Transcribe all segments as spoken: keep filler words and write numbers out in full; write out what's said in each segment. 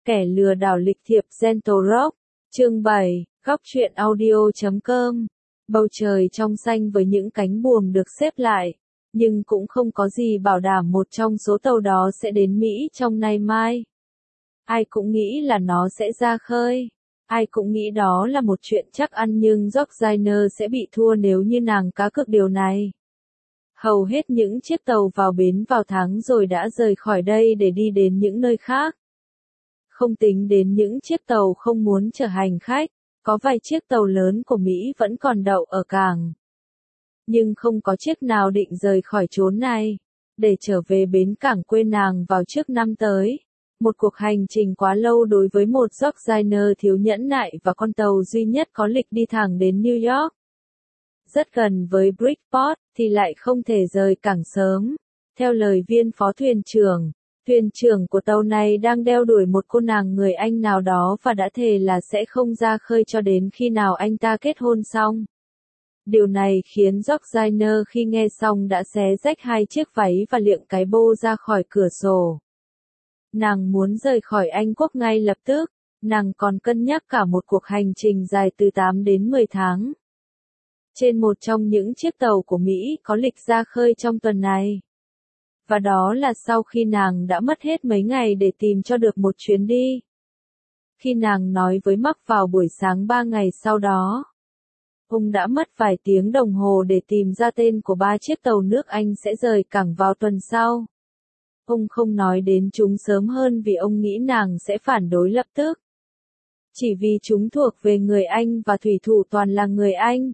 Kẻ lừa đảo lịch thiệp Gentle Rock, chương bảy, góc truyện audio chấm com. Bầu trời trong xanh với những cánh buồm được xếp lại, nhưng cũng không có gì bảo đảm một trong số tàu đó sẽ đến Mỹ trong nay mai. Ai cũng nghĩ là nó sẽ ra khơi. Ai cũng nghĩ đó là một chuyện chắc ăn nhưng Georgina sẽ bị thua nếu như nàng cá cược điều này. Hầu hết những chiếc tàu vào bến vào tháng rồi đã rời khỏi đây để đi đến những nơi khác. Không tính đến những chiếc tàu không muốn chở hành khách, có vài chiếc tàu lớn của Mỹ vẫn còn đậu ở cảng. Nhưng không có chiếc nào định rời khỏi chốn này, để trở về bến cảng quê nàng vào trước năm tới. Một cuộc hành trình quá lâu đối với một Georgina thiếu nhẫn nại và con tàu duy nhất có lịch đi thẳng đến New York. Rất gần với Bridgeport, thì lại không thể rời cảng sớm. Theo lời viên phó thuyền trưởng, thuyền trưởng của tàu này đang đeo đuổi một cô nàng người Anh nào đó và đã thề là sẽ không ra khơi cho đến khi nào anh ta kết hôn xong. Điều này khiến Georgina khi nghe xong đã xé rách hai chiếc váy và liệng cái bô ra khỏi cửa sổ. Nàng muốn rời khỏi Anh Quốc ngay lập tức, nàng còn cân nhắc cả một cuộc hành trình dài từ tám đến mười tháng. Trên một trong những chiếc tàu của Mỹ có lịch ra khơi trong tuần này. Và đó là sau khi nàng đã mất hết mấy ngày để tìm cho được một chuyến đi. Khi nàng nói với Mark vào buổi sáng ba ngày sau đó, ông đã mất vài tiếng đồng hồ để tìm ra tên của ba chiếc tàu nước Anh sẽ rời cảng vào tuần sau. Ông không nói đến chúng sớm hơn vì ông nghĩ nàng sẽ phản đối lập tức. Chỉ vì chúng thuộc về người Anh và thủy thủ toàn là người Anh.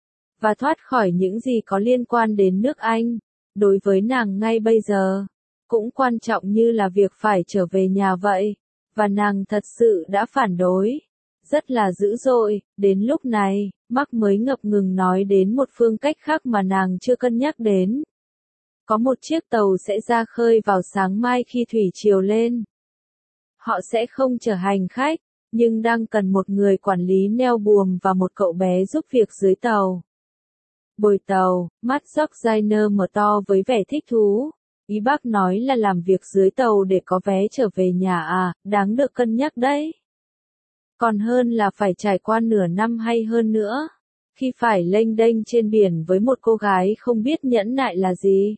Và thoát khỏi những gì có liên quan đến nước Anh, đối với nàng ngay bây giờ, cũng quan trọng như là việc phải trở về nhà vậy. Và nàng thật sự đã phản đối. Rất là dữ dội, đến lúc này, Mark mới ngập ngừng nói đến một phương cách khác mà nàng chưa cân nhắc đến. Có một chiếc tàu sẽ ra khơi vào sáng mai khi thủy triều lên. Họ sẽ không chở hành khách, nhưng đang cần một người quản lý neo buồm và một cậu bé giúp việc dưới tàu. Bồi tàu, mắt Georgina mở to với vẻ thích thú. Ý bác nói là làm việc dưới tàu để có vé trở về nhà à, đáng được cân nhắc đấy. Còn hơn là phải trải qua nửa năm hay hơn nữa, khi phải lênh đênh trên biển với một cô gái không biết nhẫn nại là gì.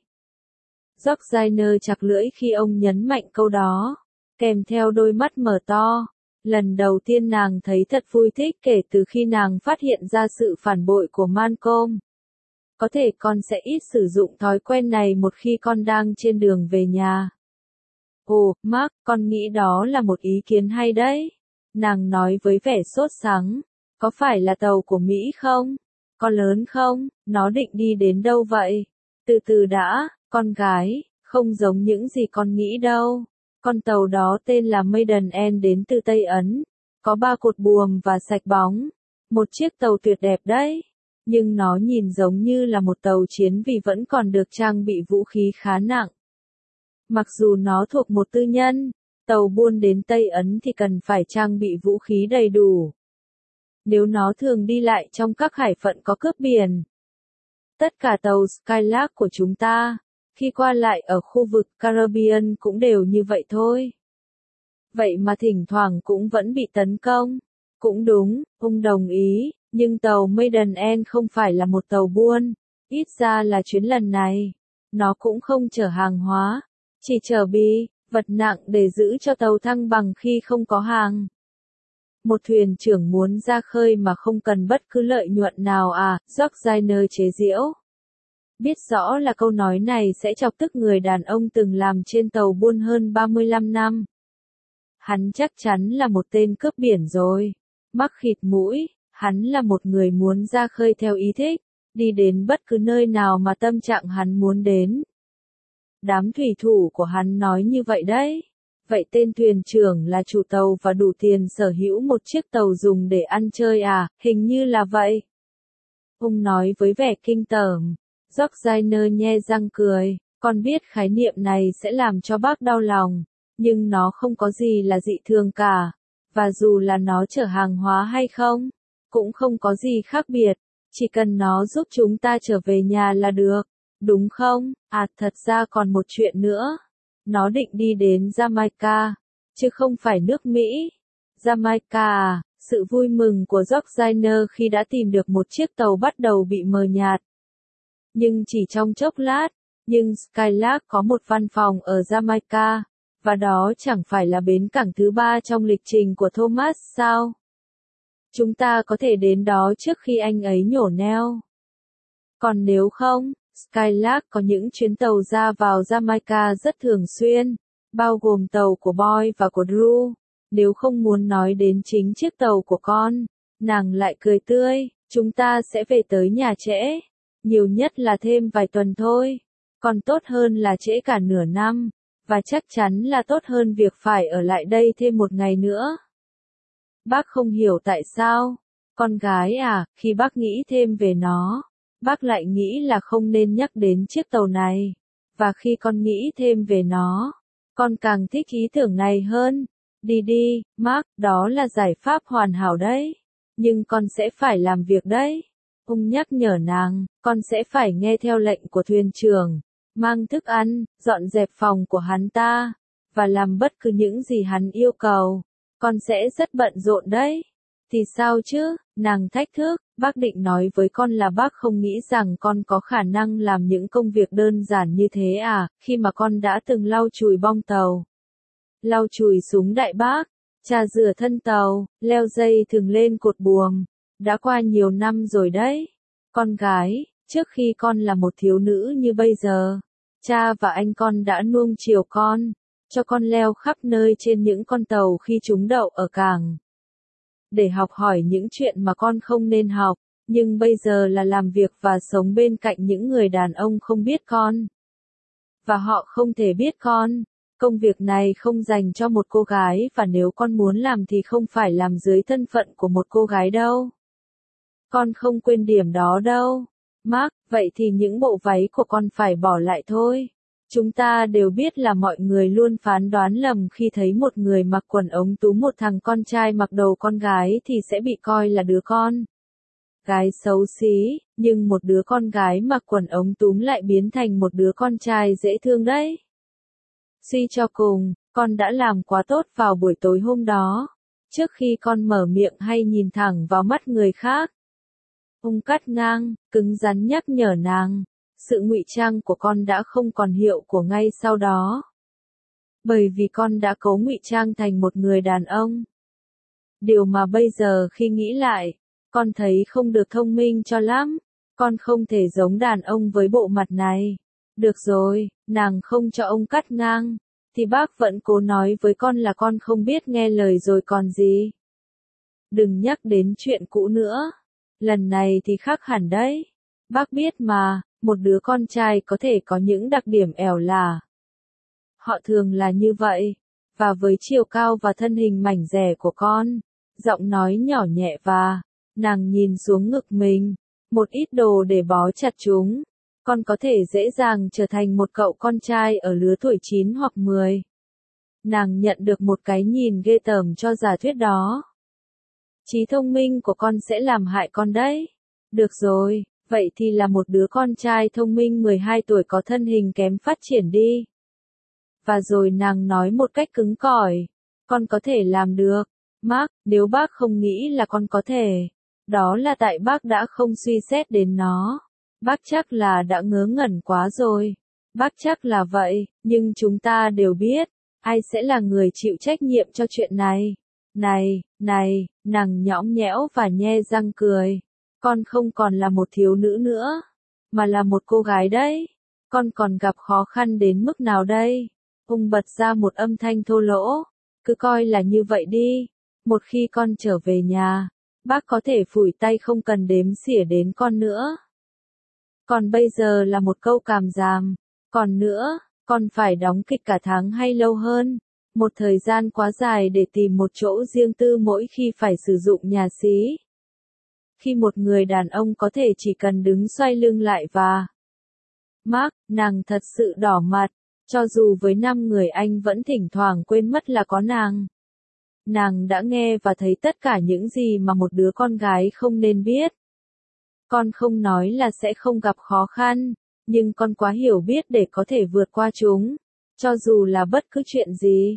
Georgina chặt lưỡi khi ông nhấn mạnh câu đó, kèm theo đôi mắt mở to. Lần đầu tiên nàng thấy thật vui thích kể từ khi nàng phát hiện ra sự phản bội của Malcolm. Có thể con sẽ ít sử dụng thói quen này một khi con đang trên đường về nhà. Ồ, Mark, con nghĩ đó là một ý kiến hay đấy. Nàng nói với vẻ sốt sắng. Có phải là tàu của Mỹ không? Có lớn không? Nó định đi đến đâu vậy? Từ từ đã, con gái, không giống những gì con nghĩ đâu. Con tàu đó tên là Maiden N đến từ Tây Ấn. Có ba cột buồm và sạch bóng. Một chiếc tàu tuyệt đẹp đấy. Nhưng nó nhìn giống như là một tàu chiến vì vẫn còn được trang bị vũ khí khá nặng. Mặc dù nó thuộc một tư nhân, tàu buôn đến Tây Ấn thì cần phải trang bị vũ khí đầy đủ. Nếu nó thường đi lại trong các hải phận có cướp biển. Tất cả tàu Skylark của chúng ta, khi qua lại ở khu vực Caribbean cũng đều như vậy thôi. Vậy mà thỉnh thoảng cũng vẫn bị tấn công. Cũng đúng, ông đồng ý, nhưng tàu Maiden N không phải là một tàu buôn, ít ra là chuyến lần này. Nó cũng không chở hàng hóa, chỉ chở bi, vật nặng để giữ cho tàu thăng bằng khi không có hàng. Một thuyền trưởng muốn ra khơi mà không cần bất cứ lợi nhuận nào à, Georgina chế giễu. Biết rõ là câu nói này sẽ chọc tức người đàn ông từng làm trên tàu buôn hơn ba mươi lăm năm. Hắn chắc chắn là một tên cướp biển rồi. Mark khịt mũi, hắn là một người muốn ra khơi theo ý thích, đi đến bất cứ nơi nào mà tâm trạng hắn muốn đến. Đám thủy thủ của hắn nói như vậy đấy. Vậy tên thuyền trưởng là chủ tàu và đủ tiền sở hữu một chiếc tàu dùng để ăn chơi à, hình như là vậy. Ông nói với vẻ kinh tởm. Georgina nhe răng cười, con biết khái niệm này sẽ làm cho bác đau lòng, nhưng nó không có gì là dị thường cả, và dù là nó chở hàng hóa hay không, cũng không có gì khác biệt, chỉ cần nó giúp chúng ta trở về nhà là được, đúng không? À, thật ra còn một chuyện nữa. Nó định đi đến Jamaica, chứ không phải nước Mỹ. Jamaica, sự vui mừng của Georgina khi đã tìm được một chiếc tàu bắt đầu bị mờ nhạt. Nhưng chỉ trong chốc lát, nhưng Skylark có một văn phòng ở Jamaica, và đó chẳng phải là bến cảng thứ ba trong lịch trình của Thomas sao? Chúng ta có thể đến đó trước khi anh ấy nhổ neo. Còn nếu không, Skylark có những chuyến tàu ra vào Jamaica rất thường xuyên, bao gồm tàu của Boy và của Drew. Nếu không muốn nói đến chính chiếc tàu của con, nàng lại cười tươi, chúng ta sẽ về tới nhà trễ. Nhiều nhất là thêm vài tuần thôi. Còn tốt hơn là trễ cả nửa năm. Và chắc chắn là tốt hơn việc phải ở lại đây thêm một ngày nữa. Bác không hiểu tại sao. Con gái à, khi bác nghĩ thêm về nó, bác lại nghĩ là không nên nhắc đến chiếc tàu này. Và khi con nghĩ thêm về nó, con càng thích ý tưởng này hơn. Đi đi, Mark, đó là giải pháp hoàn hảo đấy. Nhưng con sẽ phải làm việc đấy. Ông nhắc nhở nàng, con sẽ phải nghe theo lệnh của thuyền trưởng, mang thức ăn, dọn dẹp phòng của hắn ta, và làm bất cứ những gì hắn yêu cầu. Con sẽ rất bận rộn đấy. Thì sao chứ, nàng thách thức, bác định nói với con là bác không nghĩ rằng con có khả năng làm những công việc đơn giản như thế à, khi mà con đã từng lau chùi bong tàu, lau chùi súng đại bác, chà rửa thân tàu, leo dây thừng lên cột buồm. Đã qua nhiều năm rồi đấy. Con gái, trước khi con là một thiếu nữ như bây giờ, cha và anh con đã nuông chiều con, cho con leo khắp nơi trên những con tàu khi chúng đậu ở cảng. Để học hỏi những chuyện mà con không nên học, nhưng bây giờ là làm việc và sống bên cạnh những người đàn ông không biết con. Và họ không thể biết con. Công việc này không dành cho một cô gái và nếu con muốn làm thì không phải làm dưới thân phận của một cô gái đâu. Con không quên điểm đó đâu. Mark, vậy thì những bộ váy của con phải bỏ lại thôi. Chúng ta đều biết là mọi người luôn phán đoán lầm khi thấy một người mặc quần ống túm một thằng con trai mặc đầu con gái thì sẽ bị coi là đứa con gái xấu xí, nhưng một đứa con gái mặc quần ống túm lại biến thành một đứa con trai dễ thương đấy. Suy cho cùng, con đã làm quá tốt vào buổi tối hôm đó. Trước khi con mở miệng hay nhìn thẳng vào mắt người khác. Ông cắt ngang, cứng rắn nhắc nhở nàng. Sự ngụy trang của con đã không còn hiệu của ngay sau đó. Bởi vì con đã cố ngụy trang thành một người đàn ông. Điều mà bây giờ khi nghĩ lại, con thấy không được thông minh cho lắm. Con không thể giống đàn ông với bộ mặt này. Được rồi, nàng không cho ông cắt ngang. Thì bác vẫn cố nói với con là con không biết nghe lời rồi còn gì. Đừng nhắc đến chuyện cũ nữa. Lần này thì khác hẳn đấy. Bác biết mà, một đứa con trai có thể có những đặc điểm ẻo lả. Họ thường là như vậy. Và với chiều cao và thân hình mảnh dẻ của con, giọng nói nhỏ nhẹ và, nàng nhìn xuống ngực mình, một ít đồ để bó chặt chúng. Con có thể dễ dàng trở thành một cậu con trai ở lứa tuổi chín hoặc mười. Nàng nhận được một cái nhìn ghê tởm cho giả thuyết đó. Trí thông minh của con sẽ làm hại con đấy. Được rồi, vậy thì là một đứa con trai thông minh mười hai tuổi có thân hình kém phát triển đi. Và rồi nàng nói một cách cứng cỏi. Con có thể làm được. Mark, nếu bác không nghĩ là con có thể, đó là tại bác đã không suy xét đến nó. Bác chắc là đã ngớ ngẩn quá rồi. Bác chắc là vậy, nhưng chúng ta đều biết, ai sẽ là người chịu trách nhiệm cho chuyện này. Này, này, nàng nhõng nhẽo và nhe răng cười. Con không còn là một thiếu nữ nữa, mà là một cô gái đấy. Con còn gặp khó khăn đến mức nào đây? Ông bật ra một âm thanh thô lỗ. Cứ coi là như vậy đi. Một khi con trở về nhà, bác có thể phủi tay không cần đếm xỉa đến con nữa. Còn bây giờ là một câu càm ràm. Còn nữa, con phải đóng kịch cả tháng hay lâu hơn. Một thời gian quá dài để tìm một chỗ riêng tư mỗi khi phải sử dụng nhà xí. Khi một người đàn ông có thể chỉ cần đứng xoay lưng lại và... Mark, nàng thật sự đỏ mặt. Cho dù với năm người anh vẫn thỉnh thoảng quên mất là có nàng. Nàng đã nghe và thấy tất cả những gì mà một đứa con gái không nên biết. Con không nói là sẽ không gặp khó khăn, nhưng con quá hiểu biết để có thể vượt qua chúng. Cho dù là bất cứ chuyện gì.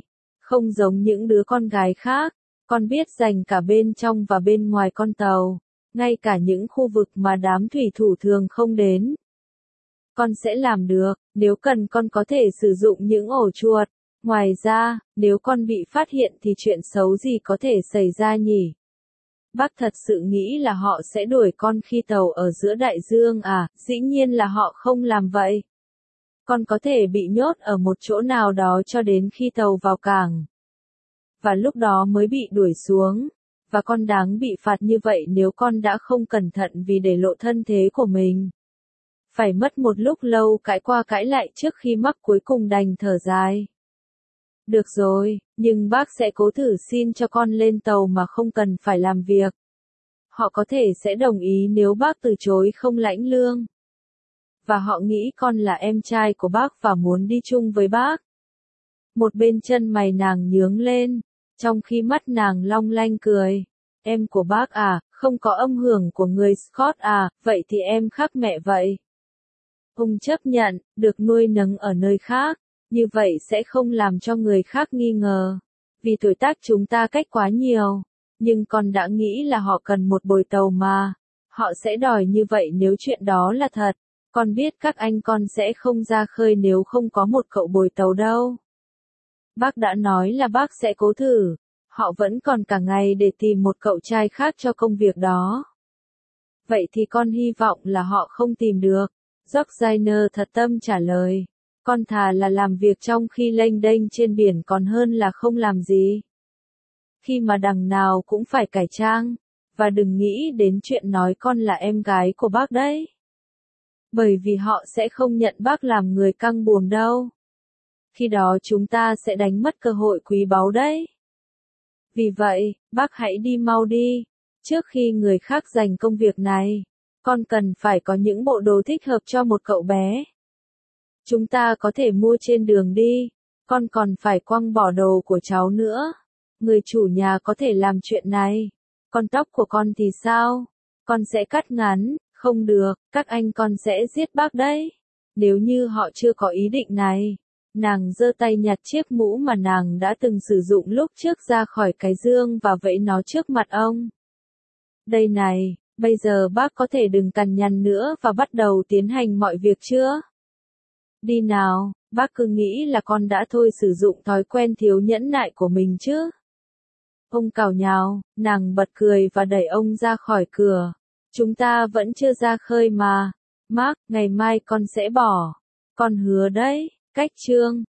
Không giống những đứa con gái khác, con biết dành cả bên trong và bên ngoài con tàu, ngay cả những khu vực mà đám thủy thủ thường không đến. Con sẽ làm được, nếu cần con có thể sử dụng những ổ chuột. Ngoài ra, nếu con bị phát hiện thì chuyện xấu gì có thể xảy ra nhỉ? Bác thật sự nghĩ là họ sẽ đuổi con khi tàu ở giữa đại dương à? Dĩ nhiên là họ không làm vậy. Con có thể bị nhốt ở một chỗ nào đó cho đến khi tàu vào cảng. Và lúc đó mới bị đuổi xuống. Và con đáng bị phạt như vậy nếu con đã không cẩn thận vì để lộ thân thế của mình. Phải mất một lúc lâu cãi qua cãi lại trước khi Mark cuối cùng đành thở dài. Được rồi, nhưng bác sẽ cố thử xin cho con lên tàu mà không cần phải làm việc. Họ có thể sẽ đồng ý nếu bác từ chối không lãnh lương. Và họ nghĩ con là em trai của bác và muốn đi chung với bác. Một bên chân mày nàng nhướng lên, trong khi mắt nàng long lanh cười. Em của bác à, không có âm hưởng của người Scott à, vậy thì em khác mẹ vậy. Ông chấp nhận, được nuôi nấng ở nơi khác, như vậy sẽ không làm cho người khác nghi ngờ. Vì tuổi tác chúng ta cách quá nhiều, nhưng con đã nghĩ là họ cần một bồi tàu mà. Họ sẽ đòi như vậy nếu chuyện đó là thật. Con biết các anh con sẽ không ra khơi nếu không có một cậu bồi tàu đâu. Bác đã nói là bác sẽ cố thử. Họ vẫn còn cả ngày để tìm một cậu trai khác cho công việc đó. Vậy thì con hy vọng là họ không tìm được. Georgina thật tâm trả lời. Con thà là làm việc trong khi lênh đênh trên biển còn hơn là không làm gì. Khi mà đằng nào cũng phải cải trang. Và đừng nghĩ đến chuyện nói con là em gái của bác đấy. Bởi vì họ sẽ không nhận bác làm người căng buồm đâu. Khi đó chúng ta sẽ đánh mất cơ hội quý báu đấy. Vì vậy, bác hãy đi mau đi. Trước khi người khác giành công việc này, con cần phải có những bộ đồ thích hợp cho một cậu bé. Chúng ta có thể mua trên đường đi. Con còn phải quăng bỏ đồ của cháu nữa. Người chủ nhà có thể làm chuyện này. Con tóc của con thì sao? Con sẽ cắt ngắn. Không được, các anh con sẽ giết bác đấy. Nếu như họ chưa có ý định này. Nàng giơ tay nhặt chiếc mũ mà nàng đã từng sử dụng lúc trước ra khỏi cái dương và vẫy nó trước mặt ông. Đây này, bây giờ bác có thể đừng cằn nhằn nữa và bắt đầu tiến hành mọi việc chưa? Đi nào, bác cứ nghĩ là con đã thôi sử dụng thói quen thiếu nhẫn nại của mình chứ. Ông cào nhào, nàng bật cười và đẩy ông ra khỏi cửa. Chúng ta vẫn chưa ra khơi mà. Mark, ngày mai con sẽ bỏ. Con hứa đấy. Cách chương